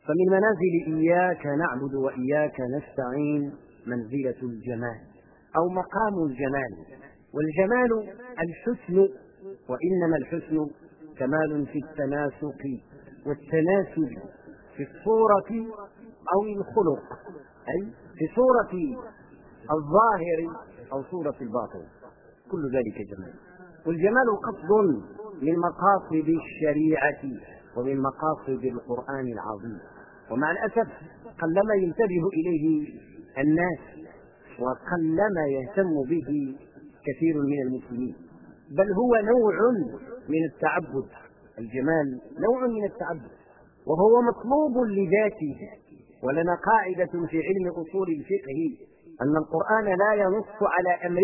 فمن منازل إياك نعبد وإياك نستعين منزلة الجمال أو مقام الجمال. والجمال الحسن، وإنما الحسن كمال في التناسق والتناسب في الصورة أو الخلق، أي في صورة الظاهر أو صورة الباطن، كل ذلك جمال. والجمال قصد من مقاصد الشريعة ومن مقاصد القرآن العظيم، ومع الأسف قلما ينتبه إليه الناس وقلما يهتم به كثير من المسلمين، بل هو نوع من التعبد. الجمال نوع من التعبد وهو مطلوب لذاته. ولنا قاعدة في علم أصول الفقه أن القرآن لا ينص على أمر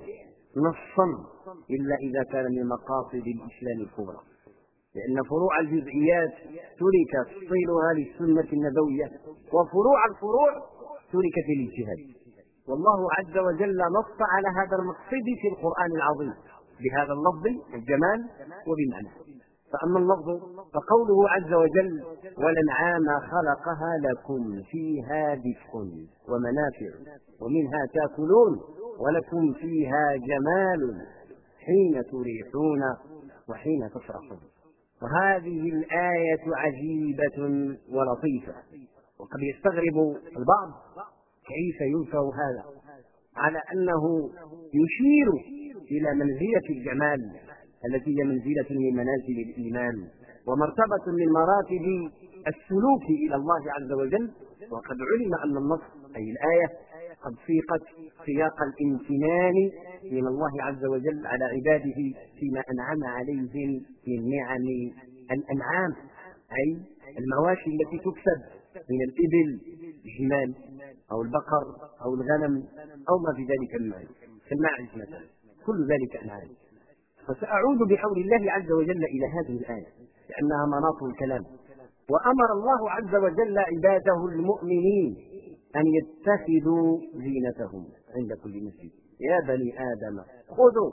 نصا إلا إذا كان من مقاصد الإسلام الكبرى، لأن فروع الجزئيات ترك تفصيلها للسنة النبوية، وفروع الفروع تركت للاجتهاد. والله عز وجل نص على هذا المقصد في القرآن العظيم بهذا اللفظ الجمال وبمعنى. فأما اللفظ فقوله عز وجل: والأنعام خلقها لكم فيها دفء ومنافع ومنها تأكلون ولكم فيها جمال حين تريحون وحين تفرحون. وهذه الآية عجيبة ولطيفة، وقد يستغرب البعض كيف ينفع هذا على أنه يشير إلى منزلة الجمال التي هي منزلة من منازل الإيمان ومرتبة من مراتب السلوك إلى الله عز وجل. وقد علم أن النص أي الآية قد سيقت سياق الامتنان من الله عز وجل على عباده فيما أنعم عليهم من نعم الأنعام، أي المواشي التي تكسب من الإبل الجمال أو البقر أو الغنم أو ما في ذلك الماعز مثلا، كل ذلك أنعام. فسأعود بحول الله عز وجل إلى هذه الآية لأنها مناط الكلام. وأمر الله عز وجل عباده المؤمنين أن يتخذوا زينتهم عند كل مسجد. يا بني آدم خذوا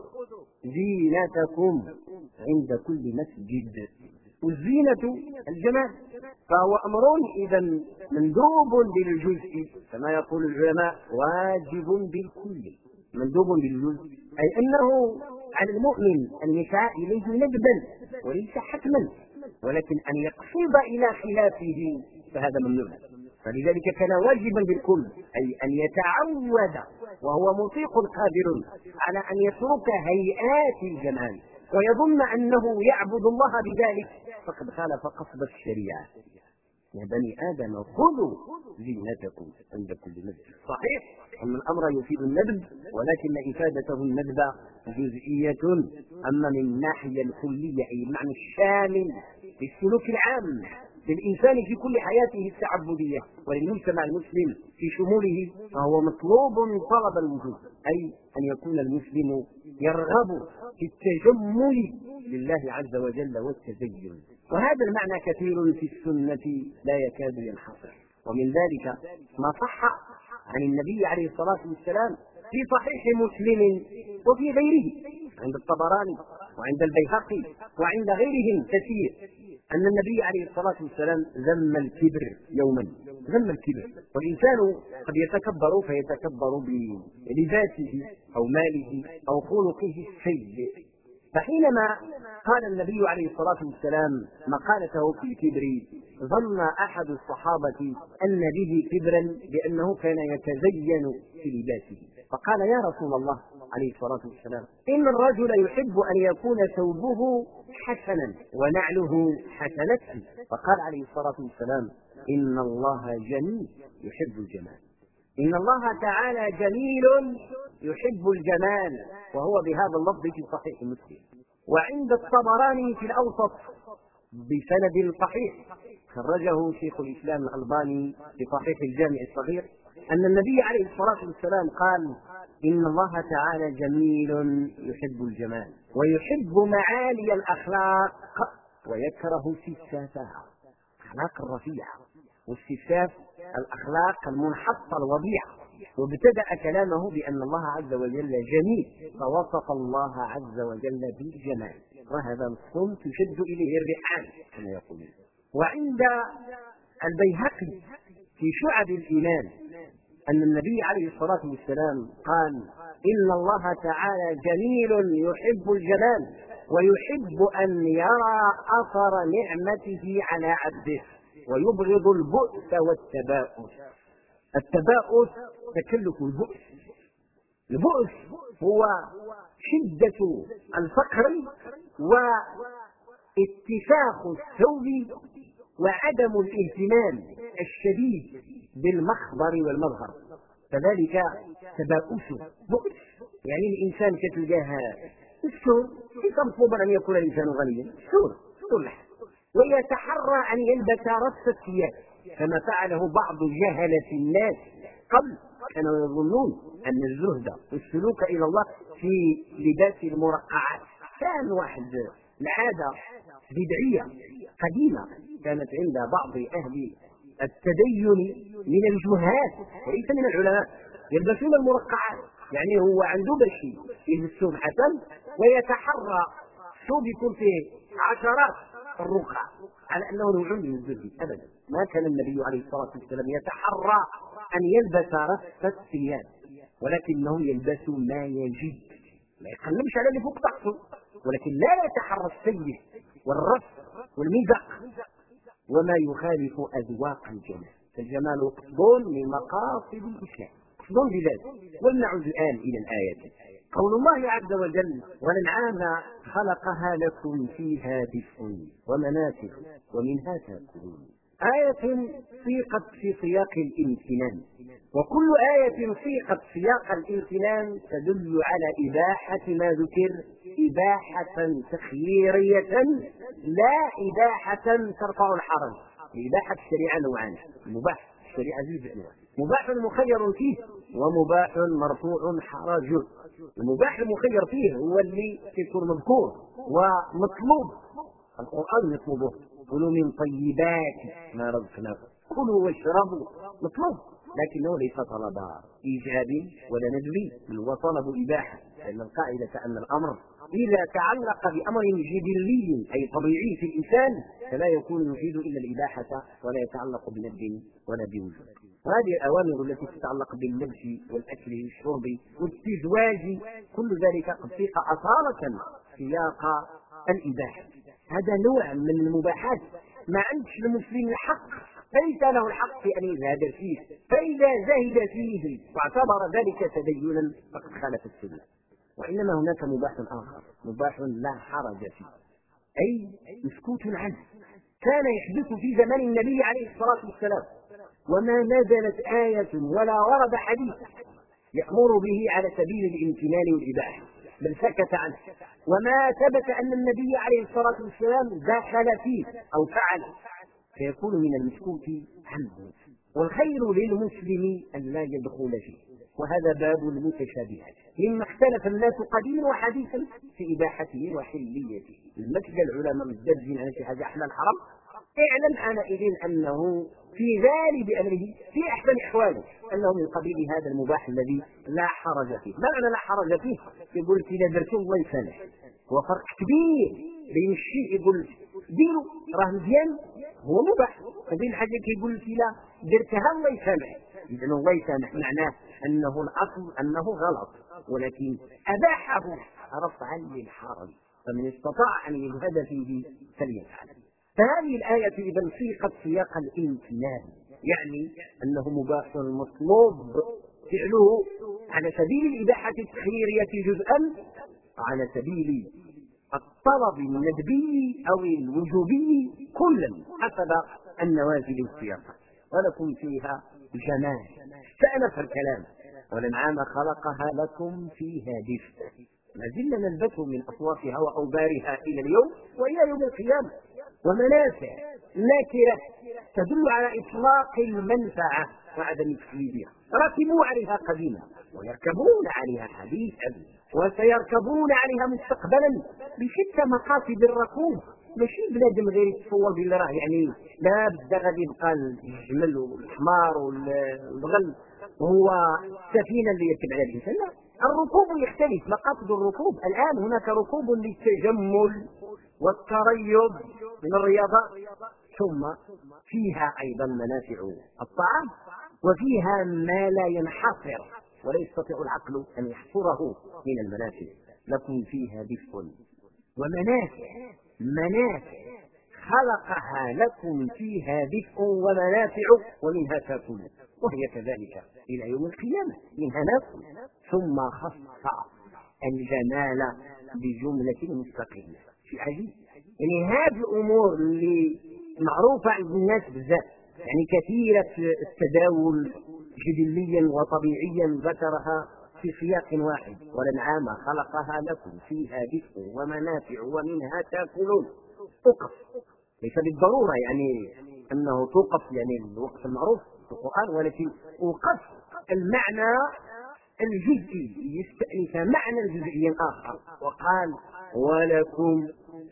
زينتكم عند كل مسجد. والزينة الجمال، فهو أمر إذا مندوب بالجزء كما يقول العلماء، واجب بالكل. مندوب بالجزء أي أنه على المؤمن أن يسعى إليه ندبا وليس حتما، ولكن أن يقصد إلى خلافه فهذا ممنوع. فلذلك كان واجبا بالكل، أي أن يتعود وهو مطيق قادر على أن يترك هيئات الجمال ويظن أنه يعبد الله بذلك فقد خالف قصد الشريعة. يا بني آدم خذوا زينتكم عند كل مسجد. صحيح أن الأمر يفيد الندب، ولكن إفادته الندب جزئية، أما من الناحية الكلية أي المعنى الشامل للسلوك العام للإنسان في كل حياته التعبدية وللمجتمع المسلم في شموله، فهو مطلوب طلب الوجود، أي أن يكون المسلم يرغب في التجمل لله عز وجل والتزين. وهذا المعنى كثير في السنة لا يكاد ينحصر. ومن ذلك ما صح عن النبي عليه الصلاة والسلام في صحيح مسلم وفي غيره عند الطبراني وعند البيهقي وعند غيرهم كثير أن النبي عليه الصلاة والسلام ذم الكبر يوما. ذم الكبر، والإنسان قد يتكبر فيتكبر بلباسه أو ماله أو خلقه السيء. فحينما قال النبي عليه الصلاة والسلام مقالته في الكبر ظن أحد الصحابة أن به كبرا لأنه كان يتزين في لباسه، فقال: يا رسول الله عليه الصلاة والسلام إن الرجل يحب أن يكون ثوبه حسنا ونعله حسنة. فقال عليه الصلاة والسلام: إن الله جميل يحب الجمال. إن الله تعالى جميل يحب الجمال، وهو بهذا اللفظ في صحيح مسلم. وعند الطبراني في الأوسط بسند صحيح خرجه شيخ الإسلام الألباني في صحيح الجامع الصغير أن النبي عليه الصلاة والسلام قال: إن الله تعالى جميل يحب الجمال ويحب معالي الأخلاق ويكره السفسافها. أخلاق الرفيعة والسفساف الأخلاق المنحطة الوضيعة. وابتدأ كلامه بأن الله عز وجل جميل، فوصف الله عز وجل بالجمال، وهذا الصوم تشد إليه الرحال كما يقولون. وعند البيهقي في شعب الإيمان أن النبي عليه الصلاة والسلام قال: إن الله تعالى جميل يحب الجمال ويحب أن يرى أثر نعمته على عبده ويبغض البؤس والتباؤس. التباؤس تكلف البؤس. البؤس هو شدة الفقر واتساخ الثوب وعدم الاهتمام الشديد بالمخبر والمظهر، فذلك تباؤس بؤس. يعني الإنسان كتلقاه السور مطلوب أن يكون الإنسان غنيا، السور ويتحرى أن يلبس رص الثياب كما فعله بعض جهلة الناس قبل، كانوا يظنون أن الزهد والسلوك إلى الله في لباس المرقعات. كان واحد العادة بدعية قديمة كانت عند بعض أهل التدين من الجهال وليس من العلماء، يلبسون المرقعات، يعني هو عنده بشي يلبس ثوب حسن ويتحرى ثوب يكون فيه عشرات الرقع على أنه نوع من الزهد. أبدا، ما كان النبي عليه الصلاة والسلام يتحرى أن يلبس رص الثياب، ولكنه يلبس ما يجب، لا يقلبش على اللي فوق طاقته، ولكن لا يتحرى السيف والرص والمزق وما يخالف أذواق الجمال. فالجمال قصد من مقاصد الإسلام، قصد بذلك. ولنعود الآن إلى الآية. قول الله عز وجل: والأنعام خلقها لكم فيها دفء ومنافع ومنها تأكلون. آية سيقت في سياق الامتنان، وكل آية سيقت سياق الامتنان تدل على إباحة ما ذكر إباحة تخييرية لا إباحة ترفع الحرج. إباحة الشريعة نوعان: المباح الشريعة جزء أنواع، مباح مخير فيه ومباح مرفوع حرج. المباح المخير فيه هو اللي يكون مذكور ومطلوب، القرآن يطلبه: كلوا من طيبات ما رزقناكم، كلوا واشربوا، مطلوب، لكنه ليس طلب إيجابي ولا ندبي، بل هو طلب إباحة، لأن القاعدة أن الأمر إذا تعلق بأمر جبلي أي طبيعي في الإنسان فلا يكون يفيد إلا الإباحة ولا يتعلق بندب ولا بوجود. وهذه الأوامر التي تتعلق باللبس والأكل والشرب والتزواج كل ذلك قد سيق أصالة سياق الإباحة. هذا نوع من المباحات ما عندش المسلم الحق، ليس له الحق في أن يزهد فيه، فإذا زهد فيه واعتبر ذلك تدينا فقد خالف السنة. وإنما هناك مباح آخر، مباح لا حرج فيه، أي مسكوت عنه، كان يحدث في زمن النبي عليه الصلاة والسلام، وما نزلت آية ولا ورد حديث يأمر به على سبيل الامتنان والإباحة، بل سكت عنه. وما ثبت أن النبي عليه الصلاة والسلام دخل فيه أو فعل فيكون من المسكوت عنه. والخير للمسلم أن لا يدخل فيه، وهذا باب المتشابهات مما اختلف الناس قديما وحديثا في إباحته وحليته. المسجد العلماء متدرجين على شي حاجة أحلى الحرام، اعلم حينئذ أنه في غالب أمره في أحسن أحواله أنه من قبيل هذا المباح الذي لا حرج فيه. ما معنى لا حرج فيه؟ يقول لك إذا درته الله يسامح. هو فرق كبير بين الشيء يقول ديروا راه مزيان هو مباح، وبين الحاجة يقول لك لا درتها الله يسامح. إذا الله يسامح معناه أنه الأصل أنه غلط، ولكن أباحه رفعا للحرج، فمن استطاع أن يجهد فيه فليفعل. فهذه الآية إذا سيقت سياق الامتنان، يعني أنه مباح مطلوب فعله على سبيل الإباحة التخييرية جزءا، على سبيل الطلب الندبي أو الوجوبي كلا حسب النوازل والسياقات. ولكم فيها جمال، استأنف الكلام: والأنعام خلقها لكم فيها دفء. ما زلنا نلبث من أصوافها وأوبارها إلى اليوم وإلى يوم القيامة. ومنافع ناكرة تدل على إطلاق المنفعة وعدم تكليفها. ركبوا عليها قديما ويركبون عليها حديثا وسيركبون عليها مستقبلا بشتى مقاصد الركوب. ماشي بنادم غير يتصور بالله راه يعني لا بد غادي يبقى الجمل والحمار والبغل وهو السفينه اللي يركب عليها الانسان. لا، الركوب يختلف، مقاصد الركوب الان هناك ركوب للتجمل والتريض من الرياضه، ثم فيها أيضا منافع الطعام، وفيها ما لا ينحصر ولا يستطيع العقل أن يحصره من المنافع. لكم فيها دفء منافع خلقها لكم فيها دفء ومنافع ومنها تاكلون، وهي كذلك إلى يوم القيامة منها ناكل. ثم خص الجمال بجملة مستقلة. شيء عجيب، يعني هذه الأمور اللي معروفة عند الناس بزاف، يعني كثيرة التداول جبليا وطبيعيا ذكرها في سياق واحد: والأنعام خلقها لكم فيها دفء ومنافع ومنها تاكلون. توقف، ليس بالضرورة يعني أنه توقف يعني الوقف المعروف في القرآن، ولكن وقف المعنى الجزئي يستأنف معنى جزئي آخر، وقال ولكم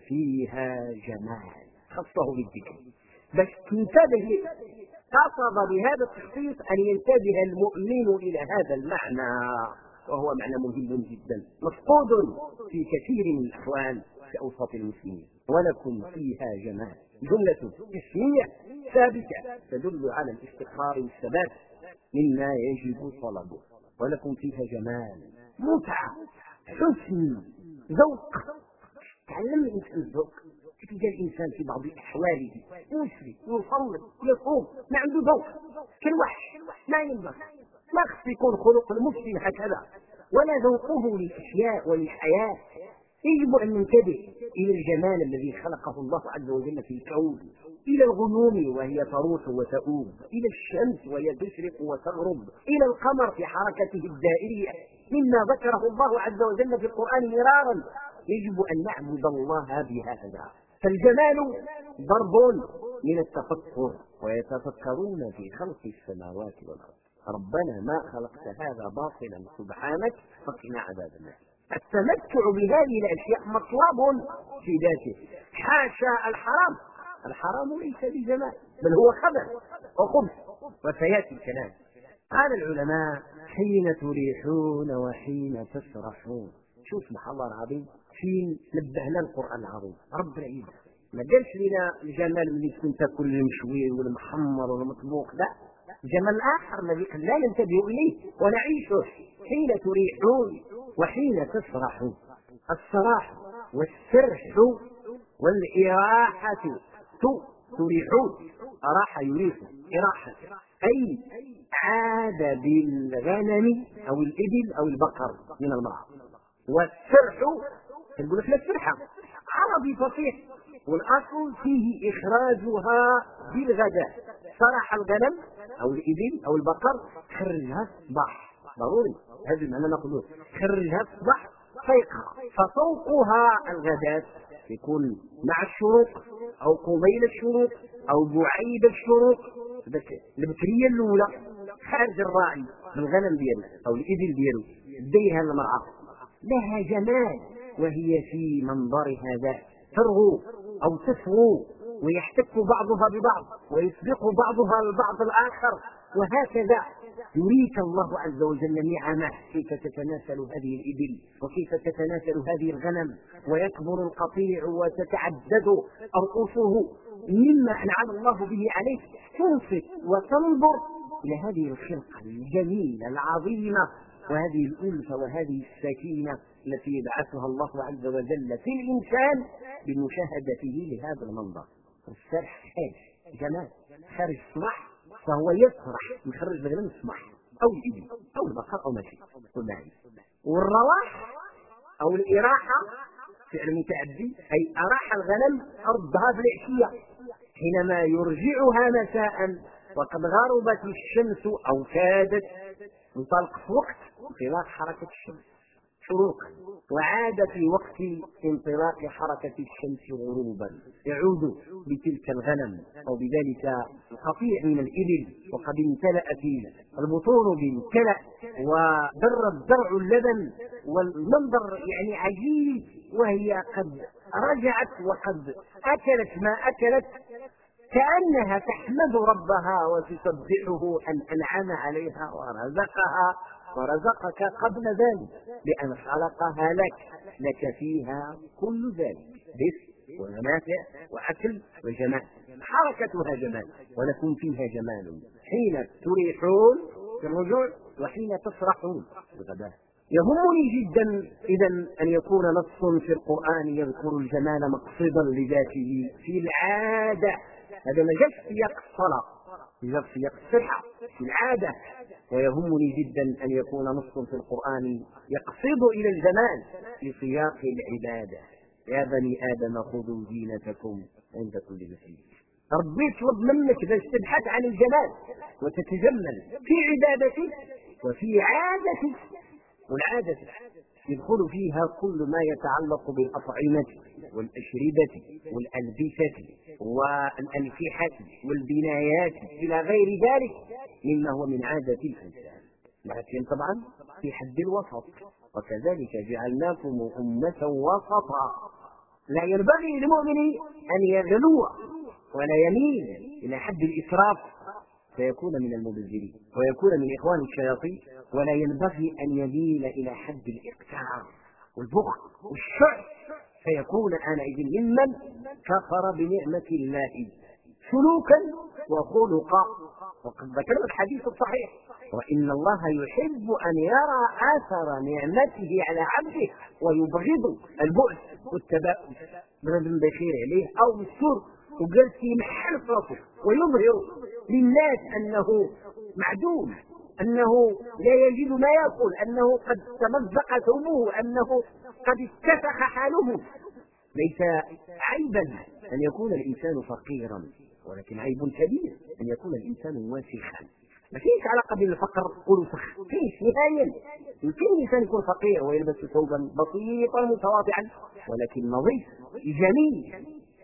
فيها جمال، خصه بالذكر باش تنتبه. قصد بهذا التخصيص أن ينتبه المؤمن إلى هذا المعنى، وهو معنى مهم جدا مفقود في كثير من الأحوال في أوساط المسلمين. ولكم فيها جمال جملة اسمية ثابتة تدل على الاستقرار والثبات مما يجب طلبه. ولكم فيها جمال، متعة، حسن، ذوق. تعلم الإنسان الذوق. تلقى الإنسان في بعض أحواله يسري يصلي يصوم ما عنده ذوق، كالوحش ما ينبغي، ما خص يكون خلق المسلم هكذا، ولا ذوقه للأشياء وللحياة. يجب أن ننتبه إلى الجمال الذي خلقه الله عز وجل في الكون، إلى الغيوم وهي تروح وتؤوب، إلى الشمس وهي تشرق وتغرب، إلى القمر في حركته الدائرية مما ذكره الله عز وجل في القرآن مرارا. يجب أن نعبد الله بهذا. فالجمال ضرب من التفكر، ويتفكرون في خلق السماوات والأرض ربنا ما خلقت هذا باطلا سبحانك فقنا عذاب النار. التمتع بهذه الأشياء مطلب في ذاته، حاشا الحرام ليس بجمال بل هو خبث وخبث، وسيأتي الكلام. قال العلماء حين تريحون وحين تسرحون. شوف سبحان الله العظيم فين نبهنا القرآن العظيم. رب العزة ما قالش لنا الجمال اللي تكون تاكل المشوي والمحمر والمطبوخ، لا، الجمال الآخر الذي لا ننتبه إليه ونعيشه. حين تريحون وحين تسرحون. السراح والسرح والإراحة. تريحون راح يريح إراحة، أي عاد بالغنم أو الإبل أو البقر من المرعى. والسرح نقول لك السرحة عربي فصيح، والأصل فيه إخراجها بالغداء. سرح الغنم أو الإبل أو البقر، خرجها الصباح، ضروري هذا المعنى نقوله، خرجها الصباح فيقها. ففوقها الغداء يكون مع الشروق أو قبيل الشروق أو بعيد الشروق. البكرية الأولى خارج الراعي بالغنم ديالو أو الإبل ديالو ديها المرأة، لها جمال وهي في منظرها ذا، ترغو أو تسغو ويحتك بعضها ببعض ويسبق بعضها البعض الآخر، وهكذا يريك الله عز وجل نعمه كيف تتناسل هذه الإبل وكيف تتناسل هذه الغنم، ويكبر القطيع وتتعدد أرؤوسه مما أنعم الله به عليك. تنصت وتنظر إلى هذه الخلقة الجميلة العظيمة، وهذه الألفة وهذه السكينة التي يبعثها الله عز وجل في الإنسان بمشاهدته لهذا المنظر. السرح جمال خارج الصباح، فهو يسرح يخرج الغنم الصباح أو الإبل أو البقر أو ماشي كل هذه. والرواح أو الإراحة فعل متعدي، أي أراح الغنم أردها في العشية حينما يرجعها مساء وقد غربت الشمس أو كادت انطلق في وقت انطلاق حركة الشمس شروقا، وعاد في وقت انطلاق حركة الشمس غروبا، يعود بتلك الغنم أو بذلك القطيع من الإبل وقد امتلأت البطون بالكلأ ودر الزرع اللبن، والمنظر يعني عجيب، وهي قد رجعت وقد أكلت ما أكلت كأنها تحمد ربها وتسبحه أن أنعم عليها ورزقك قبل ذلك بأن خلقها لك فيها كل ذلك ومنافع وأكل وجمال، حركتها جمال، ولكم فيها جمال حين تريحون في الرجوع وحين تسرحون في الغداء. يهمني جدا إذن أن يكون نص في القرآن يذكر الجمال مقصدا لذاته في العادة. هذا ما جاء في سياق الصلاة، جاء في سياق الصحة في العادة. ويهمني جدا أن يكون نص في القرآن يقصد إلى الجمال في سياق العبادة. يا بني آدم خذوا زينتكم عند كل مسجد. ربي يطلب منك باش تبحث عن الجمال وتتجمل في عبادتك وفي عادتك. والعادة يدخل فيها كل ما يتعلق بالأطعمة والأشربة والألبسة والأنكحة والبنايات إلى غير ذلك مما هو من عادة الإنسان، لكن طبعا في حد الوسط. وكذلك جعلناكم أمة وسطا. لا ينبغي للمؤمن أن يغلو ولا يميل إلى حد الإسراف فيكون من المبذرين ويكون من إخوان الشياطين، ولا ينبغي أن يميل إلى حد الإقتار والبخل والشح فيكون آنئذ ممن كفر بنعمة الله سلوكا وخلقا. وقد ذكرنا الحديث الصحيح: وإن الله يحب أن يرى آثر نعمته على عبده ويبغض البؤس والتباؤس بنادم بخير عليه أو بالسر وجالس يمحل في راسه ويظهر للناس أنه معدوم، أنه لا يجد ما يأكل، أنه قد تمزق ثوبه، أنه قد اتسخ حاله. ليس عيبا أن يكون الإنسان فقيرا، ولكن عيب كبير أن يكون الإنسان واسخا. ما فيش علاقة بين الفقر والوسخ، فيش نهائيا. يمكن الإنسان يكون فقير ويلبس ثوبا بسيطا متواضعا ولكن نظيف جميل،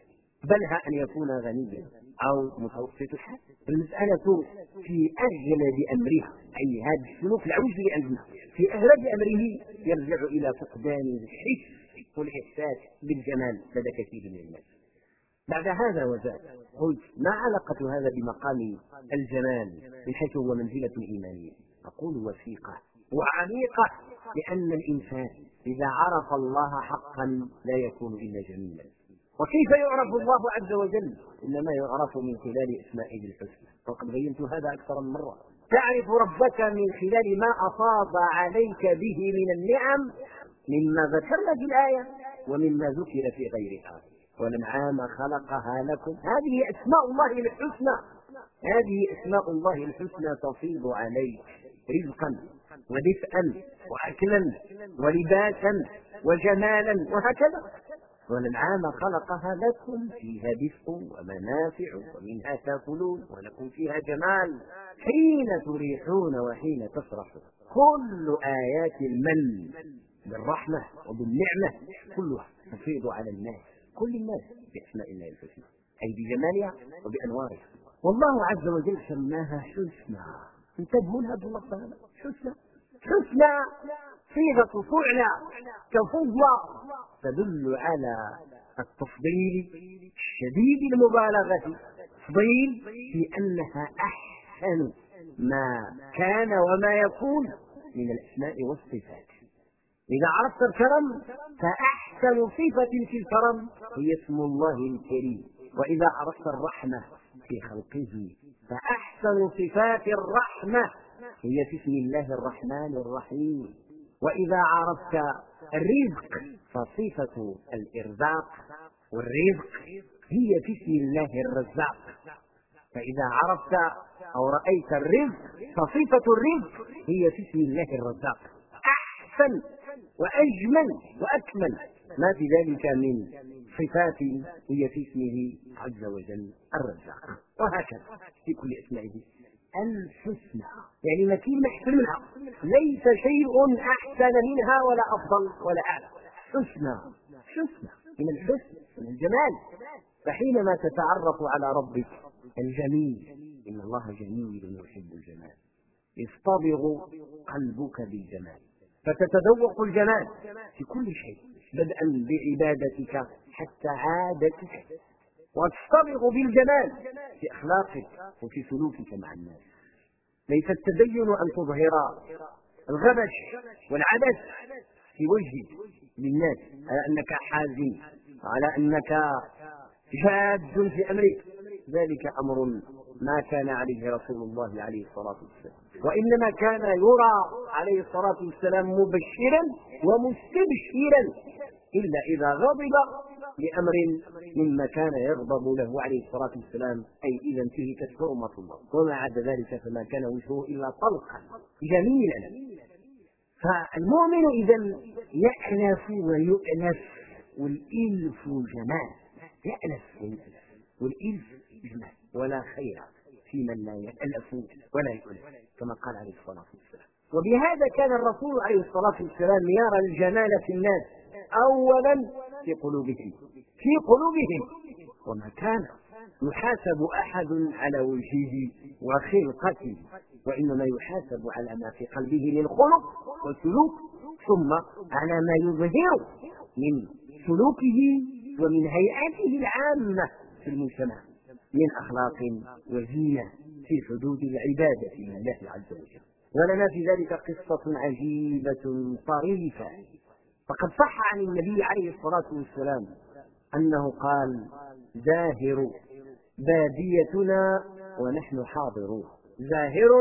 بلها أن يكون غنيا أو متوسط الحال. المسألة في أغلب أمرها، أي هذا السلوك العوج عندنا في أغلب أمره يرجع إلى فقدان الحس والإحساس بالجمال لدى كثير من الناس. بعد هذا وزاد قلت: ما علاقة هذا بمقام الجمال من حيث هو منزلة إيمانية؟ أقول: وثيقة وعميقة، لأن الإنسان إذا عرف الله حقا لا يكون إلا جميلا. وكيف يعرف الله عز وجل؟ إنما يعرف من خلال أسمائه الحسنى، وقد بينت هذا أكثر من مرة. تعرف ربك من خلال ما أفاض عليك به من النعم مما ذكرنا في الآية ومما ذكر في غيرها. والأنعام خلقها لكم. هذه أسماء الله الحسنى، هذه أسماء الله الحسنى تفيض عليك رزقا ودفئا وأكلا ولباسا وجمالا وهكذا. والأنعام خلقها لكم فيها دفء ومنافع ومنها تأكلون ولكم فيها جمال حين تريحون وحين تسرحون. كل آيات المن بالرحمة وبالنعمة كلها تفيض على الناس، كل الناس، بأسماء الله الحسنى أي بجمالها وبأنوارها. والله عز وجل سماها حسنى. انتبهوا لها باللفظ هذا، حسنى. حسنى صيغة فعلى كفضلة تدل على التفضيل الشديد المبالغة، تفضيل في أنها أحسن ما كان وما يكون من الأسماء والصفات. إذا عرفت الكرم فأحسن صفة في الكرم هي اسم الله الكريم، وإذا عرفت الرحمة في خلقه فأحسن صفات الرحمة هي في اسم الله الرحمن الرحيم. وإذا عرفت الرزق فصفة الإرزاق والرزق هي في اسم الله الرزاق. فإذا عرفت أو رأيت الرزق فصفة الرزق هي في اسم الله الرزاق. أحسن وأجمل وأكمل ما في ذلك من صفات هي في اسمه عز وجل الرزاق. وهكذا في كل أسمائه الحسنى، يعني ما كلمة أحسن منها، ليس شيء أحسن منها ولا أفضل ولا أعلى. حسنى، حسنى من الحسن من الجمال. فحينما تتعرف على ربك الجميل، إن الله جميل يحب الجمال، يصطبغ قلبك بالجمال، فتتذوق الجمال في كل شيء بدءا بعبادتك حتى عادتك، وتصطبغ بالجمال في أخلاقك وفي سلوكك مع الناس. ليس التدين أن تظهر الغبش والعبث في وجهك للناس على أنك حازم على أنك جاد في أمرك، ذلك أمر ما كان عليه رسول الله عليه الصلاة والسلام، وإنما كان يرى عليه الصلاة والسلام مبشرا ومستبشرا إلا إذا غضب لأمر مما كان يغضب له عليه الصلاة والسلام، أي إذا انتهكت حرمة الله، وما عدا ذلك فما كان وجهه إلا طلقا جميلا. فالمؤمن إذا يأنف ويؤنف، والإلف جمال، يأنف والإلف جمال، ولا خير في من لا يألف ولا يؤلف كما قال عليه الصلاة والسلام. وبهذا كان الرسول عليه الصلاة والسلام يرى الجمال في الناس أولا في قلوبهم، وما كان يحاسب أحد على وجهه وخلقته، وإنما يحاسب على ما في قلبه من خلق وسلوك، ثم على ما يظهر من سلوكه ومن هيئته العامة في المجتمع من أخلاق وزينة في حدود العبادة لله عز وجل. ولنا في ذلك قصة عجيبة طريفة، فقد صح عن النبي عليه الصلاة والسلام أنه قال: زاهر باديتنا ونحن حاضرون، زاهر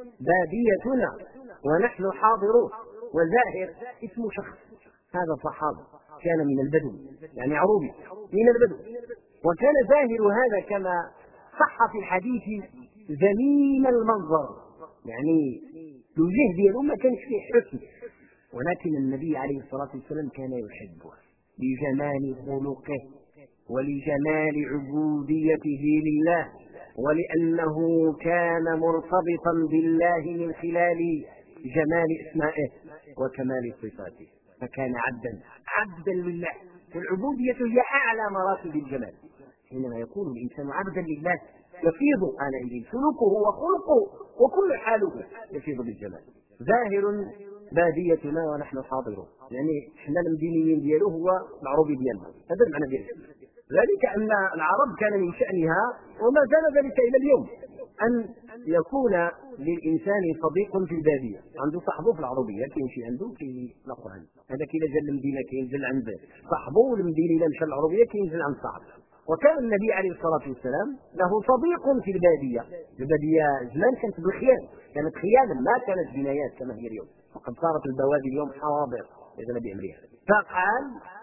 باديتنا ونحن حاضرون. وزاهر اسم شخص، هذا صحابي كان من البدو، يعني عروبي من البدو، وكان زاهر هذا كما صح في الحديث ذميم المنظر، يعني الوجه ديالو ما كانش فيه حسن، ولكن النبي عليه الصلاة والسلام كان يحبه لجمال خلقه ولجمال عبوديته لله، ولأنه كان مرتبطا بالله من خلال جمال اسمائه وكمال صفاته، فكان عبدا لله، والعبودية هي أعلى مراتب الجمال. حينما يكون الإنسان عبدا لله يفيض عليه سلوكه وخلقه وكل حاله يفيض بالجمال. ظاهر باديتنا ونحن حاضرون، يعني احنا المدينيين ديالو هو العروبي ديالنا، هذا المعنى ديالو. ذلك أن العرب كان من شأنها وما زال ذلك إلى اليوم أن يكون للإنسان صديق في البادية، عنده صاحبه في العربية كيمشي عنده كيلاقوا عنده، هذا كي جا المدينة كينزل عند صاحبه، والمدينة إذا مشى العربية كينزل عند صاحبه. وكان النبي عليه الصلاة والسلام له صديق في البادية زمان كانت بالخيال، كانت خيالا ما كانت جنايات كما هي اليوم، وقد صارت البوادي اليوم حواضر إذا بأمرها. فقال: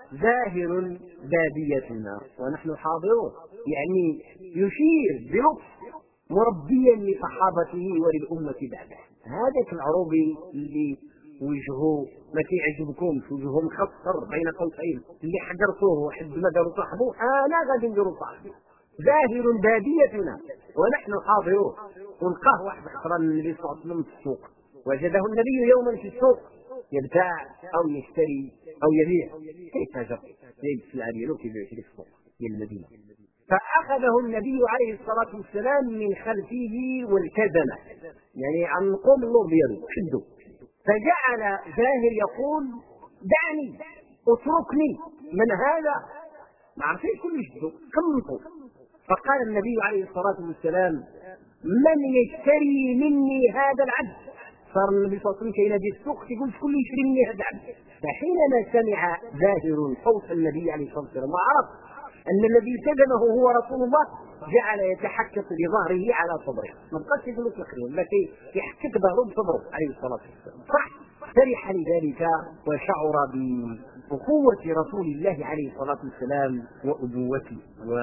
ذاهر باديتنا ونحن حاضرون، يعني يشير بلطف مربيا لصحابته وللأمة بعده. هذاك العروبي اللي وجهه ما كيعجبكمش، وجهه مخصر بين قوسين، اللي حقرتوه وحد ما داروا صاحبه، انا غادي نديروا صاحبي. ظاهر باديتنا ونحن حاضرون. ولقاه واحد خطرا النبي صلى الله عليه وسلم في السوق، وجده النبي يوما في السوق يبتاع او يشتري او يبيع، كيتاجر جايب السلعه ديالو كيبيع في السوق ديال المدينه. فأخذه النبي عليه الصلاة والسلام من خلفه والتزمه، يعني عن قوم النور ديالو شدو، فجعل زاهر يقول: دعني، اتركني، من هذا؟ ما عرفش كل شدو كمطوا. فقال النبي عليه الصلاة والسلام: من يشتري مني هذا العبد؟ صار النبي صلى الله عليه وسلم كاين في السوق يقول شكون اللي يشتري مني هذا العبد. فحينما سمع زاهر صوت النبي عليه الصلاة والسلام وعرف أن الذي التزمه هو رسول الله، جعل يتحكك بظهره على صدره، ما بقاش يقول تقريبا، لكن يحكك ظهره بصدره عليه الصلاة والسلام. صح، فرح لذلك وشعر بأخوة رسول الله عليه الصلاة والسلام وأبوته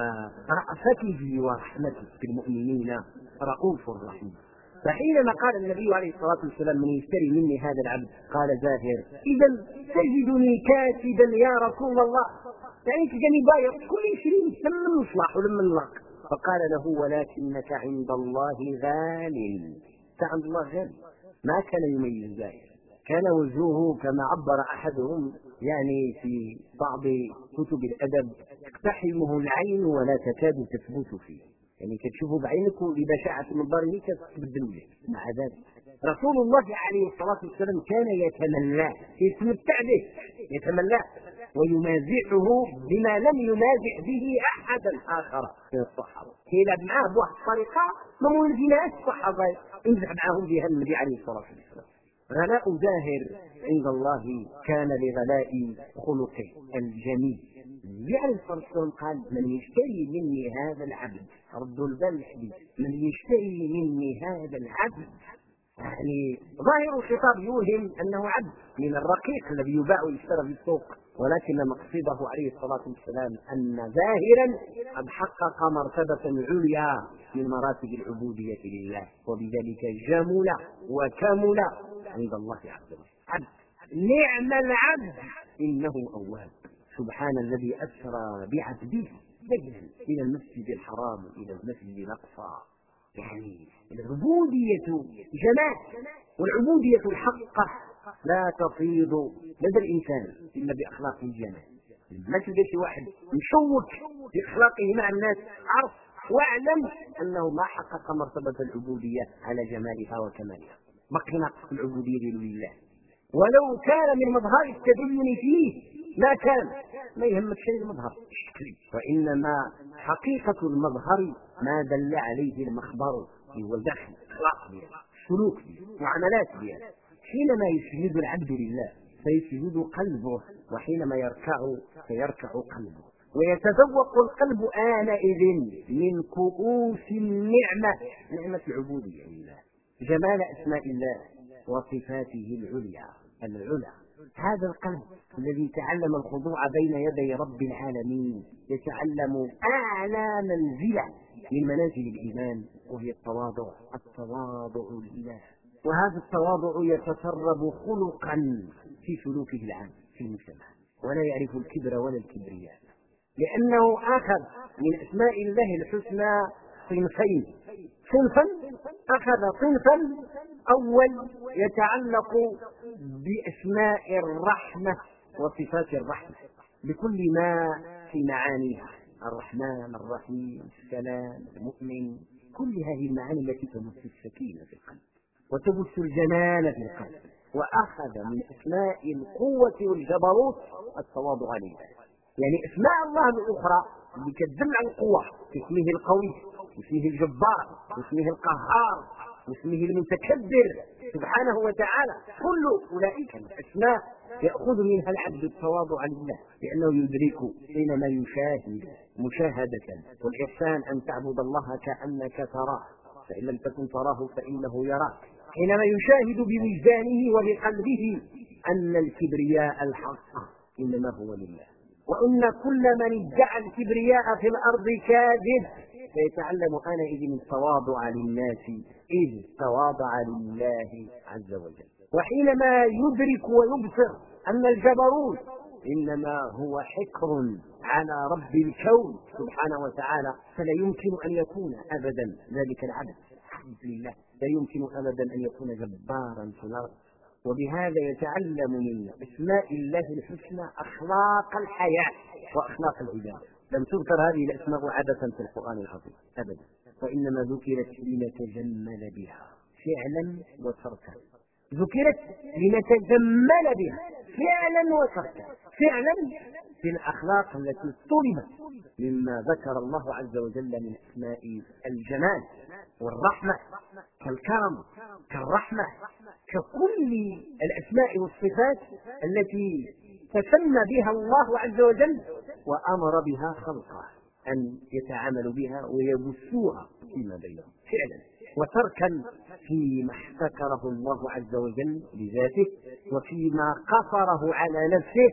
ورأفته ورحمته بالمؤمنين، رؤوف رحيم. فحينما قال النبي عليه الصلاة والسلام: من يشتري مني هذا العبد؟ قال زاهر: إذا تجدني كاتبا يا رسول الله، يعني تجني بايع كل شيء لما نصلح ولما نلاق. فقال له: ولكنك عند الله غال، عند الله غال. ما كان يميز زاهر، كان وجهه كما عبر أحدهم يعني في بعض كتب الأدب: تقتحمه العين ولا تكاد تثبت فيه، يعني كتشوفه بعينك ببشاعة المنظر كتبدل وجهك. مع ذلك رسول الله عليه الصلاة والسلام كان يتمناه، يتمتع به، يتمناه ويمازحه بما لم يمازح به أحدا آخر من الصحابة. يلعب معاه بواحد الطريقة ما مولفيناش الصحابة يمزح معاهم بها النبي عليه الصلاة والسلام. غلاء زاهر عند الله كان لغلاء خلقه الجميل يعني الرسول قال من يشتري مني هذا العبد، ردوا البال الحديث، من يشتري مني هذا العبد، يعني ظاهر الخطاب يوهم انه عبد من الرقيق الذي يباع ويشترى في السوق، ولكن مقصده عليه الصلاه والسلام ان ظاهرا قد حقق مرتبه عليا من مراتب العبوديه لله، وبذلك جمل وكمل عند الله عز وجل. عبد، نعم العبد انه اواب. سبحان الذي اسرى بعبده ليلا الى المسجد الحرام الى المسجد الاقصى. يعني العبودية جمال، والعبودية الحقة لا تفيض لدى الإنسان إلا بأخلاق الجمال. ما تلقى شي واحد مشوك بأخلاقه مع الناس، عرف واعلم أنه ما حقق مرتبة العبودية على جمالها وكمالها، بقي ناقص العبودية لله. ولو كان من مظهر التدين فيه ما كان، ما يهمك شيء المظهر الشكلي، وإنما حقيقة المظهر ما دل عليه المخبر، هو الدخل، الاخلاق ديالو، السلوك ديالو، المعاملات ديالو. حينما يسجد العبد لله فيسجد قلبه، وحينما يركع فيركع قلبه، ويتذوق القلب آنئذ من كؤوس النعمة، نعمة العبودية لله، جمال أسماء الله وصفاته العليا. هذا القلب الذي تعلم الخضوع بين يدي رب العالمين يتعلم أعلى منزلة من منازل الإيمان، وهي التواضع لله. وهذا التواضع يتسرب خلقا في سلوكه العام في المجتمع، ولا يعرف الكبر ولا الكبرياء، لأنه أخذ من أسماء الله الحسنى صنفين. صنفا أخذ صنفا أول يتعلق بأسماء الرحمة وصفات الرحمة بكل ما في معانيها، الرحمن، الرحيم، السلام، المؤمن، كل هذه المعاني التي تبث السكينة في القلب وتبث الجمال في القلب. وأخذ من أسماء القوة والجبروت التواضع لله، يعني أسماء الله الأخرى اللي تدل على القوة، اسمه القوي، اسمه الجبار، اسمه القهار، اسمه المتكبر سبحانه وتعالى، كل أولئك الأسماء يأخذ منها العبد التواضع لله، لأنه يدرك حينما يشاهد مشاهدة. والإحسان أن تعبد الله كأنك تراه، فإن لم تكن تراه فإنه يراك. حينما يشاهد بوجدانه وبقلبه أن الكبرياء الحق إنما هو لله، وأن كل من ادعى الكبرياء في الأرض كاذب، فيتعلم آنئذ التواضع للناس إذ تواضع لله عز وجل. وحينما يدرك ويبصر أن الجبروت إنما هو حكر على رب الكون سبحانه وتعالى، فلا يمكن أن يكون أبدا ذلك العبد عبد لله، لا يمكن أبدا أن يكون جبارا في الأرض. وبهذا يتعلم من أسماء الله الحسنى أخلاق الحياة وأخلاق العبادة. لم تذكر هذه الأسماء عادة في القرآن العظيم أبدا، وإنما ذكرت لنتجمل بها فعلا وتركا، ذكرت لنتجمل بها فعلا وتركا. فعلا في الأخلاق التي طلبت مما ذكر الله عز وجل من أسماء الجمال والرحمة، كالكرم، كالرحمة، ككل الأسماء والصفات التي تسمى بها الله عز وجل وأمر بها خلقه أن يتعاملوا بها ويبثوها فيما بينهم فعلا، وتركا فيما احتكره الله عز وجل لذاته، وفيما قصره على نفسه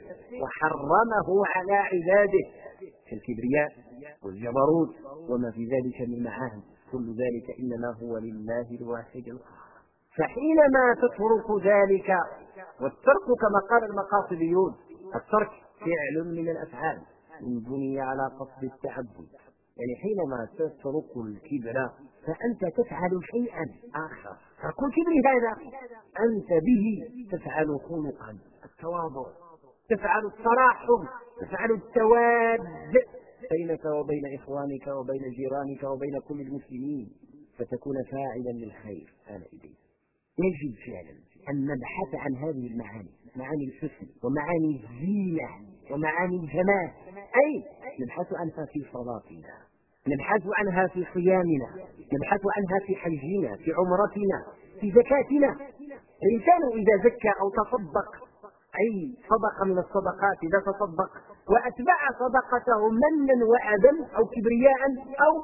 وحرمه على عباده كالكبرياء والجبروت وما في ذلك من معاني. كل ذلك إنما هو لله الواحد القهار. فحينما تترك ذلك، والترك كما قال المقاصديون، الترك فعل من الأفعال بني على قصد التعبد، يعني حينما تترك الكبر فأنت تفعل شيئا آخر. ترك الكبر هذا أنت به تفعل خلقا التواضع، تفعل التراحم، تفعل التواد بينك وبين إخوانك وبين جيرانك وبين كل المسلمين، فتكون فاعلا للخير. آنئذ يجب فعلا أن نبحث عن هذه المعاني، معاني الحسن ومعاني الزينة ومعاني الجمال، أي نبحث عنها في صلاتنا، نبحث عنها في صيامنا، نبحث عنها في حجنا، في عمرتنا، في زكاتنا. الإنسان إذا زكى أو تصدق أي صدقة من الصدقات، إذا تصدق وأتبع صدقته منا وأذى أو كبرياء أو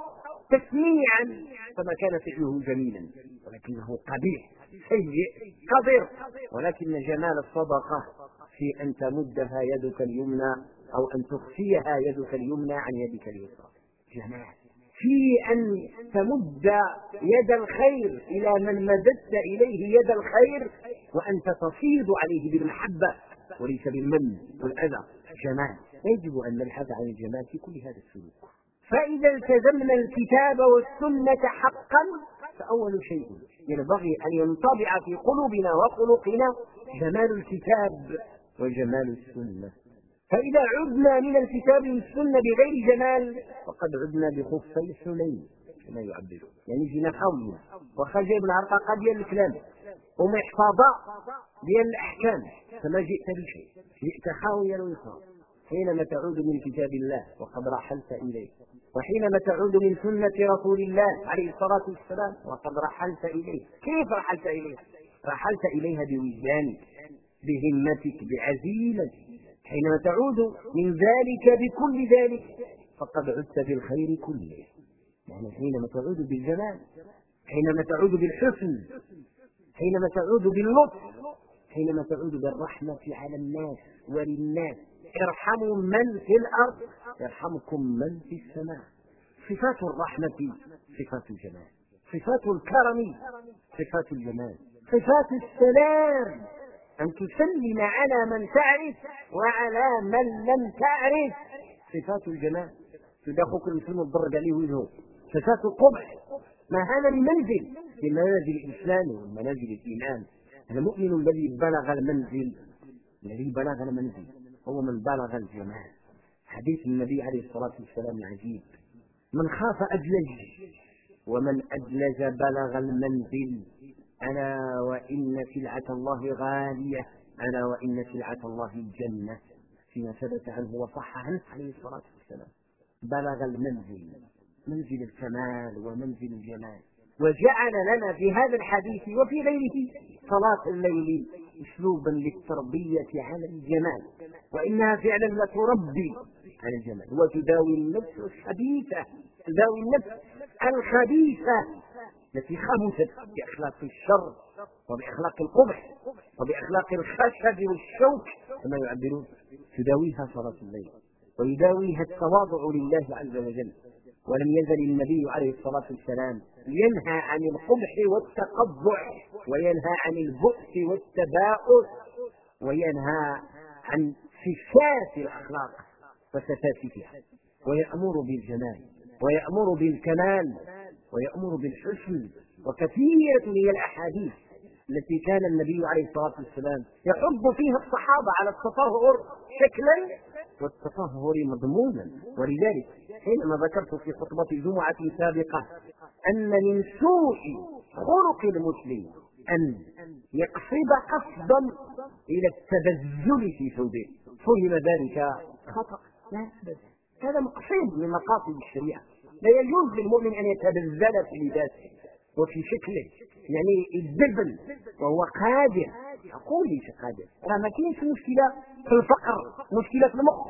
تسميعا، فما كان فعله جميلا ولكنه قبيح سيء قذر. ولكن جمال الصدقة في أن تمدها يدك اليمنى أو أن تخفيها يدك اليمنى عن يدك اليسرى، جمال في أن تمد يد الخير إلى من مددت إليه يد الخير وأنت تفيض عليه بالمحبة وليس بالمن والأذى، جمال. يجب أن نبحث عن الجمال في كل هذا السلوك. فإذا التزمنا الكتاب والسنة حقا فأول شيء ينبغي أن ينطبع في قلوبنا وخلقنا جمال الكتاب وجمال السنة. فإذا عدنا من الكتاب والسنة بغير جمال فقد عدنا بخفي الحنين كما يعبرون، يعني جينا حاولنا وخرج ابن عرقاق ديال الكلام ومحفظة ديال الأحكام فما جئت بشيء، جئت خاويا ويخاف. حينما تعود من كتاب الله وقد رحلت إليه، وحينما تعود من سنة رسول الله عليه الصلاة والسلام وقد رحلت إليه. كيف رحلت إليه؟ رحلت إليها بوجدانك بهمتك بعزيمتك. حينما تعود من ذلك بكل ذلك فقد عدت بالخير كله، يعني حينما تعود بالجمال، حينما تعود بالحسن، حينما تعود باللطف، حينما تعود بالرحمة على الناس وللناس. ارحموا من في الأرض يرحمكم من في السماء. صفات الرحمة صفات الجمال، صفات الكرم صفات الجمال، صفات السلام أن تسلم على من تعرف وعلى من لم تعرف، صفات الجمال. تدخلك المسلم الضرب عليه وجهه. صفات القبح ما هذا المنزل في منازل الإسلام ومنازل الإيمان. المؤمن الذي بلغ المنزل، الذي بلغ المنزل هو من بلغ الجمال. حديث النبي عليه الصلاة والسلام العجيب: من خاف أدلج ومن أدلج بلغ المنزل، ألا وإن سلعة الله غالية، ألا وإن سلعة الله الجنة. فيما ثبت عنه وصح عنه عليه الصلاة والسلام بلغ المنزل، منزل الكمال ومنزل الجمال. وجعل لنا في هذا الحديث وفي غيره صلاة الليل اسلوبا للتربية على الجمال، وإنها فعلا لتربي على الجمال وتداوي النفس الخبيثة، تداوي النفس الخبيثة التي خبثت بأخلاق الشر وبأخلاق القبح وبأخلاق الخشب والشوك كما يعبرون. تداويها صلاة الليل ويداويها التواضع لله عز وجل. ولم يزل النبي عليه الصلاة والسلام ينهى عن القبح والتقبح، وينهى عن البؤس والتباؤس، وينهى عن فساد الأخلاق وسفاسفها، ويأمر بالجمال ويأمر بالكمال ويأمر بالحسن. وكثيرة هي الأحاديث التي كان النبي عليه الصلاة والسلام يحض فيها الصحابة على التطهر شكلا والتطهر مضمونا. ولذلك حينما ذكرت في خطبة جمعة سابقة أن من سوء خلق المسلم أن يقصد قصدا إلى التبذل في ثوبه، فهم ذلك خطأ. لا أبدا، هذا مقصود من مقاصد الشريعة. لا يجوز للمؤمن أن يتبذل في لباسه وفي شكله، يعني الذبل وهو قادر. أقول ليس قادر، راه ما كاينش مشكلة في الفقر، مشكلة في المخ،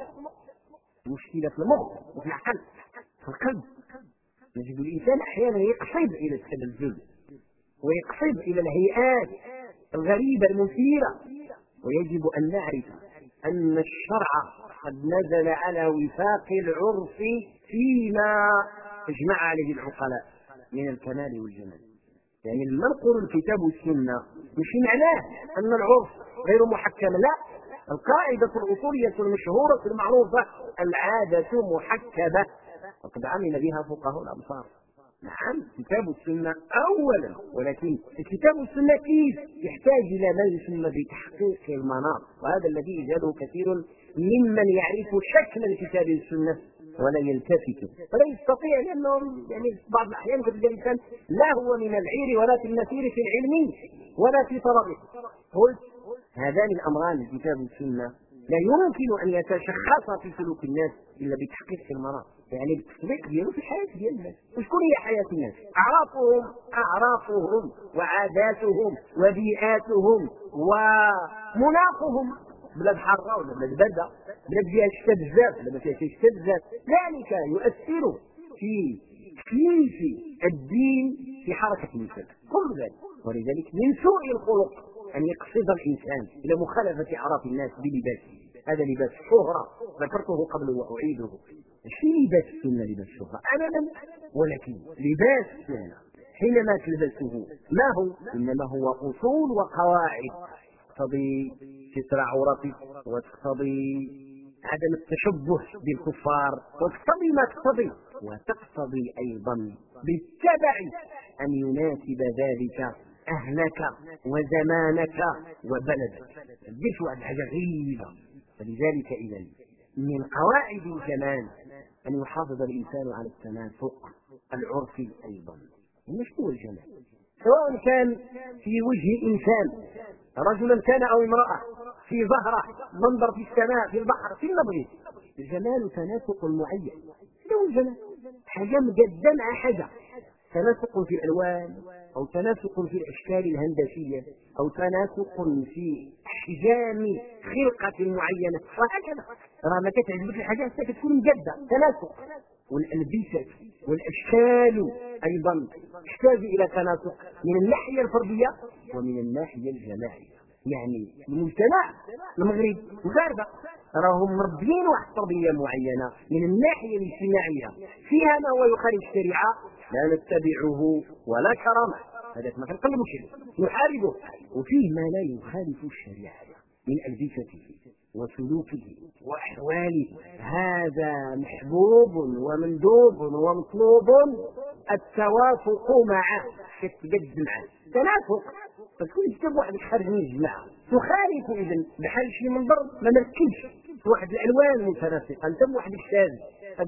مشكلة في المخ وفي العقل في القلب. يجب الإنسان أحيانا يقصد إلى التبذل ويقصد إلى الهيئات الغريبة المثيرة. ويجب أن نعرف أن الشرع قد نزل على وفاق العرف فيما اجمع عليه العقلاء من الكمال والجمال. يعني لما نقول الكتاب والسنة مش معناه أن العرف غير محكم، لا. القاعدة الأصولية المشهورة المعروفة: العادة محكمة، وقد عمل بها فقهاء الأمصار. نعم، الكتاب والسنة أولا، ولكن الكتاب والسنة كيف يحتاج إلى ما يسمى بتحقيق المناط، وهذا الذي يجهله كثير ممن يعرف شكل الكتاب والسنة ولا يلتفت ولا يستطيع، لأنهم يعني بعض الأحيان قد الإنسان لا هو من العير ولا في المسير في العلم ولا في طلبه. قلت هذان الأمران الكتاب والسنة لا يمكن أن يتشخص في سلوك الناس إلا بتحقيق المناط، يعني بالتطبيق ديالو في الحياة ديال الناس. وشكون هي حياة الناس؟ أعرافهم وعاداتهم وبيئاتهم ومناخهم. بلاد حاره ولا بلاد بارده، بلاد فيها الشتاء بزاف ولا ما فيهاش الشتاء بزاف، ذلك يؤثر في تكليف الدين في حركه الانسان كل ذلك. ولذلك من سوء الخلق ان يقصد الانسان الى مخالفه اعراف الناس بلباسه. هذا لباس الشهره ذكرته قبل واعيده، ماشي لباس السنه لباس الشهره ابدا، ولكن لباس السنه حينما تلبسه ما هو؟ انما هو اصول وقواعد تقتضي ستر عورتك، وتقتضي عدم التشبه بالكفار، وتقتضي ما تقتضي، وتقتضي ايضا بالتبع ان يناسب ذلك اهلك وزمانك وبلدك. تديرش واحد حاجه غريبه. فلذلك اذا من قواعد الجمال ان يحافظ الانسان على التناسق العرفي ايضا. مش هو الجمال سواء كان في وجه انسان رجلا كان او امراه، في ظهره، منظر في السماء، في البحر، في النبض. الجمال تناسق معين. هو الجمال حاجه مقدمه مع حاجه، تناسق في الالوان، او تناسق في الاشكال الهندسيه، او تناسق في احجام خلقه معينه، وهكذا. راه ما كتعجبك الحاجه حتى كتكون مجده تناسق. والالبسه والاشكال ايضا تحتاج الى تناسق من الناحيه الفرديه ومن الناحيه الجماعيه. يعني المجتمع المغرب المغاربه راهم مربيين واحد التربيه معينه من الناحيه الاجتماعيه فيها ما هو يخالف الشريعه لا نتبعه ولا كرامه، هذا ما كنقلبوش نحاربه. وفيه ما لا يخالف الشريعه من البسته وسلوكه واحواله، هذا محبوب ومندوب ومطلوب التوافق معه، تتقد معه تناسق. فتكون تكتب واحد خارج من الجماعه تخالف اذا بحال شي منظر ما مركبش واحد الالوان متناسقه، انت بواحد الشاذ، هذا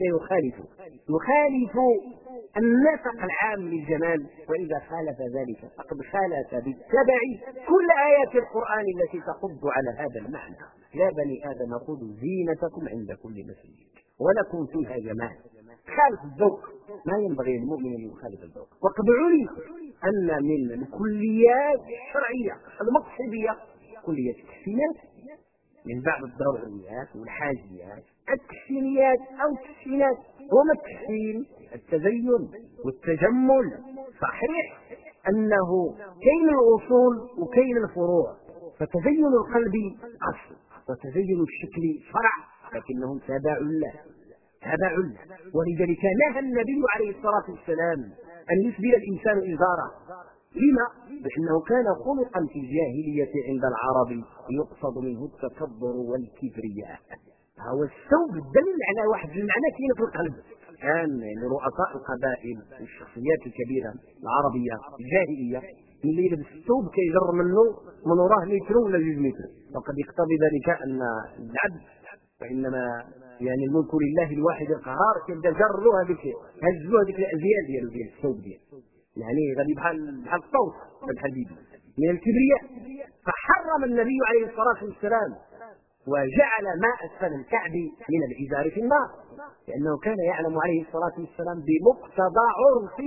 يخالف النسق العام للجمال. واذا خالف ذلك فقد خالف بالتبع كل ايات القران التي تقض على هذا المعنى. يا بني ادم خذوا زينتكم عند كل مسجد ولكم فيها جمال. خالف الذوق، ما ينبغي للمؤمن ان يخالف الذوق. وقد علم ان من الكليات الشرعيه المقصوديه كليه التحسينات من بعض الضروريات والحاجيات التحسينيات او التحسينات. وما التحسين؟ التزين والتجمل. صحيح انه كاين الاصول وكاين الفروع، فتزين القلب اصل وتزين الشكل فرع، لكنهم تابع له. ولذلك نهى النبي عليه الصلاه والسلام ان يسبل الانسان ازاره. لما؟ لانه كان خلقا في الجاهليه عند العرب يقصد منه التكبر والكبرياء. هو الثوب دل على واحد المعنى كاين في القلب. كان رؤساء القبائل والشخصيات الكبيره العربيه الجاهليه اللي يلبس الثوب كيجر منه من وراه متر ولا 2 متر، وقد يقتضي ذلك ان العبد وانما يعني الملك لله الواحد القهار كيبدا جر له هذيك الازيال ديالو ديال الثوب ديالو، يعني غادي بحال الصوت بحال من الكبرياء. فحرم النبي عليه الصلاه والسلام وجعل ما اسفل الكعب من الازار في النار، لانه كان يعلم عليه الصلاه والسلام بمقتضى عرف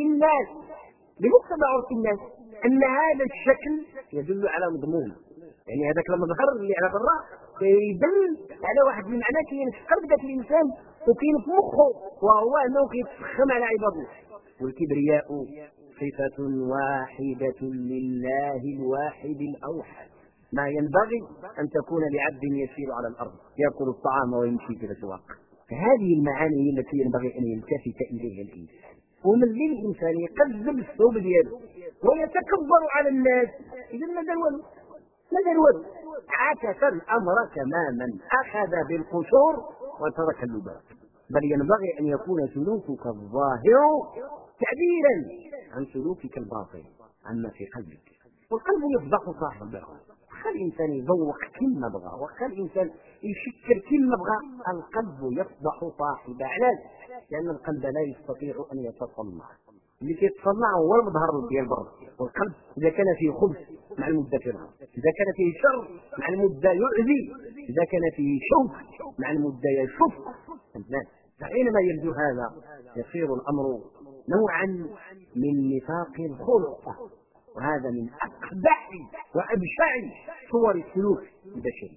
الناس ان هذا الشكل يدل على مضمون. يعني هذاك المظهر اللي على برا يدل على واحد المعنى كاين في قلب ذاك الانسان وكاين في مخه، وهو انه كيتفخم على عباد الله. والكبرياء صفه واحده لله الواحد الاوحد. ما ينبغي ان تكون لعبد يسير على الارض ياكل الطعام ويمشي في الاسواق. فهذه المعاني التي ينبغي ان يلتفت اليها الانسان. ومن الانسان يقذب الثوب دياله ويتكبر على الناس، اذا ما دار والو، عكس الامر تماما، اخذ بالقشور وترك اللباس. بل ينبغي ان يكون سلوكك الظاهر تعبيرا عن سلوكك الباطن عما في قلبك. والقلب يفضح صاحبه. خلي الانسان يذوق كما بغى، وخلي الانسان يفكر كما بغى، القلب يفضح صاحبه. علاش؟ لان القلب لا يستطيع ان يتصنع. اللي كيتصنع هو المظهر ديال البر. والقلب اذا كان فيه خبث مع المده كره، اذا كان فيه شر مع المده يؤذي، اذا كان فيه شوك مع المده يشف الناس. فحينما يبدو هذا يصير الامر نوعا من نفاق الخلق، وهذا من أقبح وأبشع صور السلوك البشري.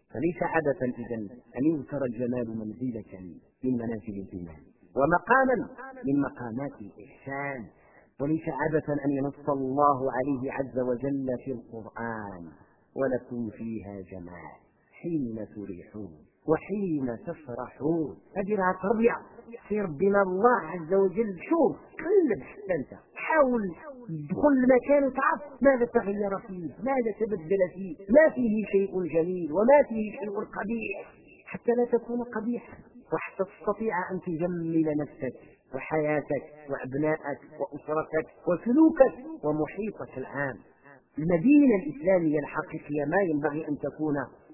فليس عادة إذن أن يذكر الجمال منزلة من منازل الإيمان ومقاما من مقامات الإحسان، وليس عادة أن ينص الله عليه عز وجل في القرآن: ولكم فيها جمال حين تريحون وحين تفرحون. هذه لها تربية. سير بنا الله عز وجل، شوف قلب حتى انت، حاول تدخل المكان وتعرف ماذا تغير فيه، ماذا تبدل فيه، ما فيه شيء جميل وما فيه شيء قبيح، حتى لا تكون قبيحا، وحتى تستطيع أن تجمل نفسك وحياتك وأبنائك وأسرتك وسلوكك ومحيطك العام. المدينة الإسلامية الحقيقية ما ينبغي أن تكون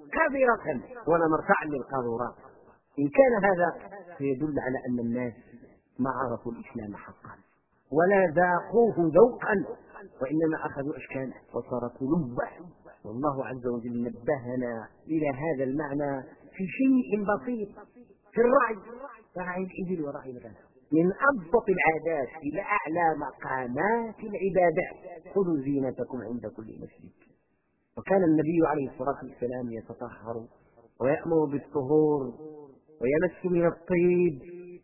قذرة ولا مرتعا للقاذورات. إن كان هذا فيدل على أن الناس ما عرفوا الإسلام حقا ولا ذاقوه ذوقا، وإنما أخذوا أشكاله وتركوا لبه. والله عز وجل نبهنا إلى هذا المعنى في شيء بسيط، في الرعي، رعي الإبل ورعي الغنم، من أبسط العادات إلى أعلى مقامات العبادات. خذوا زينتكم عند كل مسجد. وكان النبي عليه الصلاة والسلام يتطهر ويأمر بالطهور ويمس من الطيب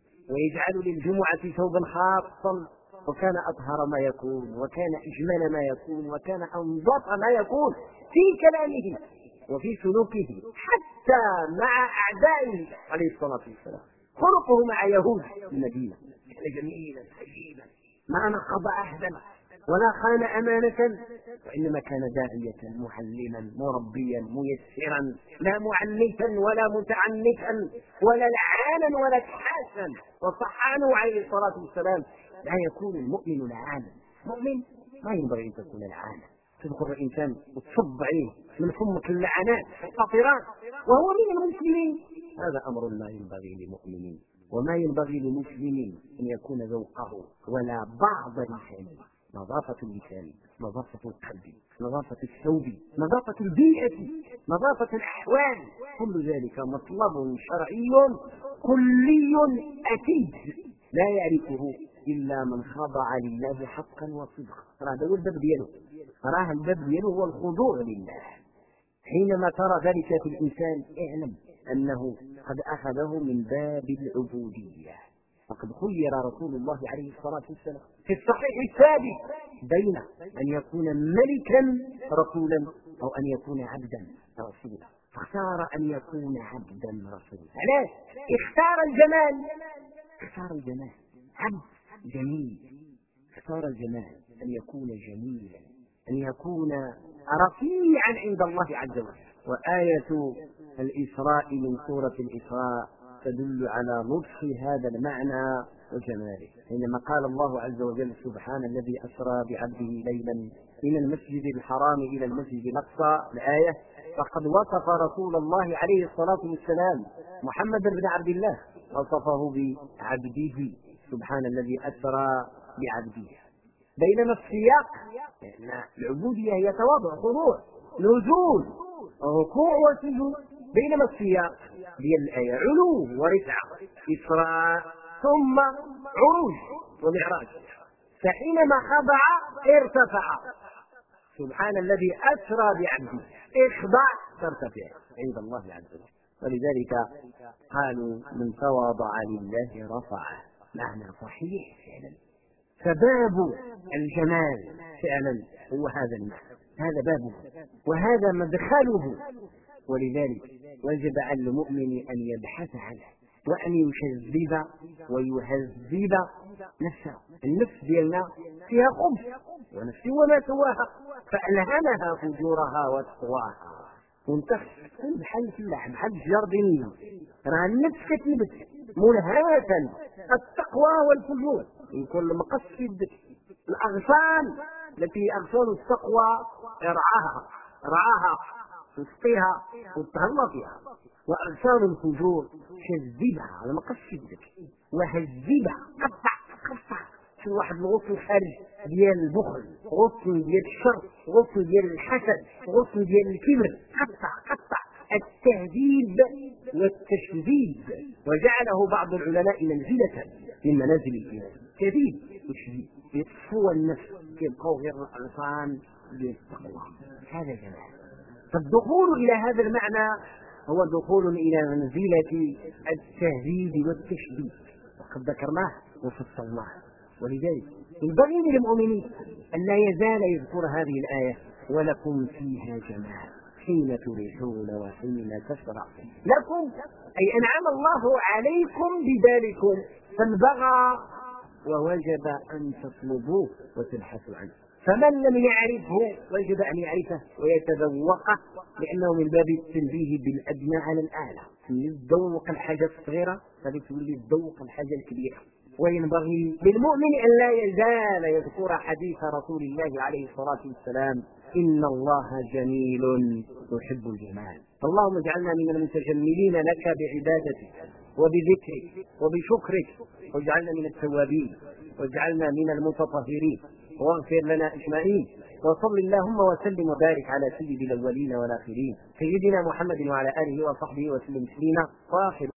ويجعل للجمعة ثوبا خاصا، وكان أطهر ما يكون وكان أجمل ما يكون وكان أنظف ما يكون في كلامه وفي سلوكه حتى مع أعدائه عليه الصلاة والسلام. خلقه مع يهود المدينة كان جميلا طيبا، ما نقض عهدا ولا خان أمانة، وإنما كان داعية محلما مربيا ميسرا، لا معنتا ولا متعنتا ولا لعانا ولا كحاسا. وصح عنه عليه الصلاة والسلام: لا يكون المؤمن لعانا. مؤمن ما ينبغي أن تكون لعانا، تذكر الإنسان وتصب عليه من فمك اللعنات والقاطرات وهو من المسلمين. هذا أمر لا ينبغي لمؤمنين، وما ينبغي لمسلم أن يكون ذوقه ولا بعض لسانه. نظافة اللسان، نظافة القلب، نظافة الثوب، نظافة البيئة، نظافة الأحوال، كل ذلك مطلب شرعي كلي أكيد لا يعرفه إلا من خضع لله حقا وصدقا. هذا هو الباب دياله، راه الباب دياله هو الخضوع لله. حينما ترى ذلك في الإنسان اعلم أنه قد أخذه من باب العبودية. وقد خير رسول الله عليه الصلاة والسلام في الصحيح الثابت بين أن يكون ملكا رسولا أو أن يكون عبدا رسولا، فاختار أن يكون عبدا رسولا. علاش؟ اختار الجمال، اختار الجمال، عبد جميل، اختار الجمال، أن يكون جميلا، أن يكون رفيعا عند الله عز وجل. وآية الإسراء من سورة الإسراء تدل على لطف هذا المعنى وجماله، حينما قال الله عز وجل: سبحان الذي أسرى بعبده ليلا من المسجد الحرام إلى المسجد الأقصى. الآية. فقد وصف رسول الله عليه الصلاة والسلام محمد بن عبد الله، وصفه بعبده، سبحان الذي أسرى بعبده. بينما السياق لأن العبودية هي تواضع، خضوع، نزول، ركوع وسجود، بينما السياق ديال الآية علو ورفعة، إسراء ثم عروج ومعراج. فحينما خضع ارتفع، سبحان الذي أسرى بعبده، اخضع ترتفع عند الله عز وجل. ولذلك قالوا: من تواضع لله رفعه. معنى صحيح فعلا. فباب الجمال فعلا هو هذا المعنى، هذا بابه وهذا مدخله. ولذلك وجب على المؤمن أن يبحث عنه وأن يشذب ويهذب نفسه. النفس ديالنا فيها خبث، ونفس وما سواها فألهمها فجورها وتقواها. وانت بحال اللحم، بحال الجاردينيه، راه النفس كتنبت ملهمة التقوى والفجور. يكون المقصد الأغصان التي أغصان التقوى رعاها تسقيها وتهلا فيها، وأغصان الفجور شذبها على مقصدك وهذبها، قطع في واحد الغصن خارج ديال البخل، غصن ديال الشر، غصن ديال الحسد، غصن ديال الكبر، قطع التهذيب والتشذيب. وجعله بعض العلماء منزلة من منازل الإيمان، تهذيب وتشذيب، يتصفو النفس كيبقاو غير الأغصان للتقوى. هذا جمال. فالدخول إلى هذا المعنى هو دخول إلى منزلة التهديد والتشديد، وقد ذكرناه وفصلناه. ولذلك ينبغي للمؤمنين أن لا يزال يذكر هذه الآية: ولكم فيها جمال حين تريحون وحين تشرع لكم، أي أنعم الله عليكم بذلكم، فانبغى ووجب أن تطلبوه وتبحثوا عنه. فمن لم يعرفه وجب أن يعرفه ويتذوقه، لأنه من باب التنبيه بالأدنى على الأعلى. تذوق الحاجة الصغيرة فلتولي تذوق الحاجة الكبيرة. وينبغي للمؤمن أن لا يزال يذكر حديث رسول الله عليه الصلاة والسلام: إن الله جميل يحب الجمال. اللهم اجعلنا من المتجملين لك بعبادتك وبذكرك وبشكرك، واجعلنا من التوابين، واجعلنا من المتطهرين، واغفر لنا أجمعين. وصل اللهم وسلم وبارك على سيد الأولين والآخرين سيدنا محمد وعلى آله وصحبه وسلم تسليما.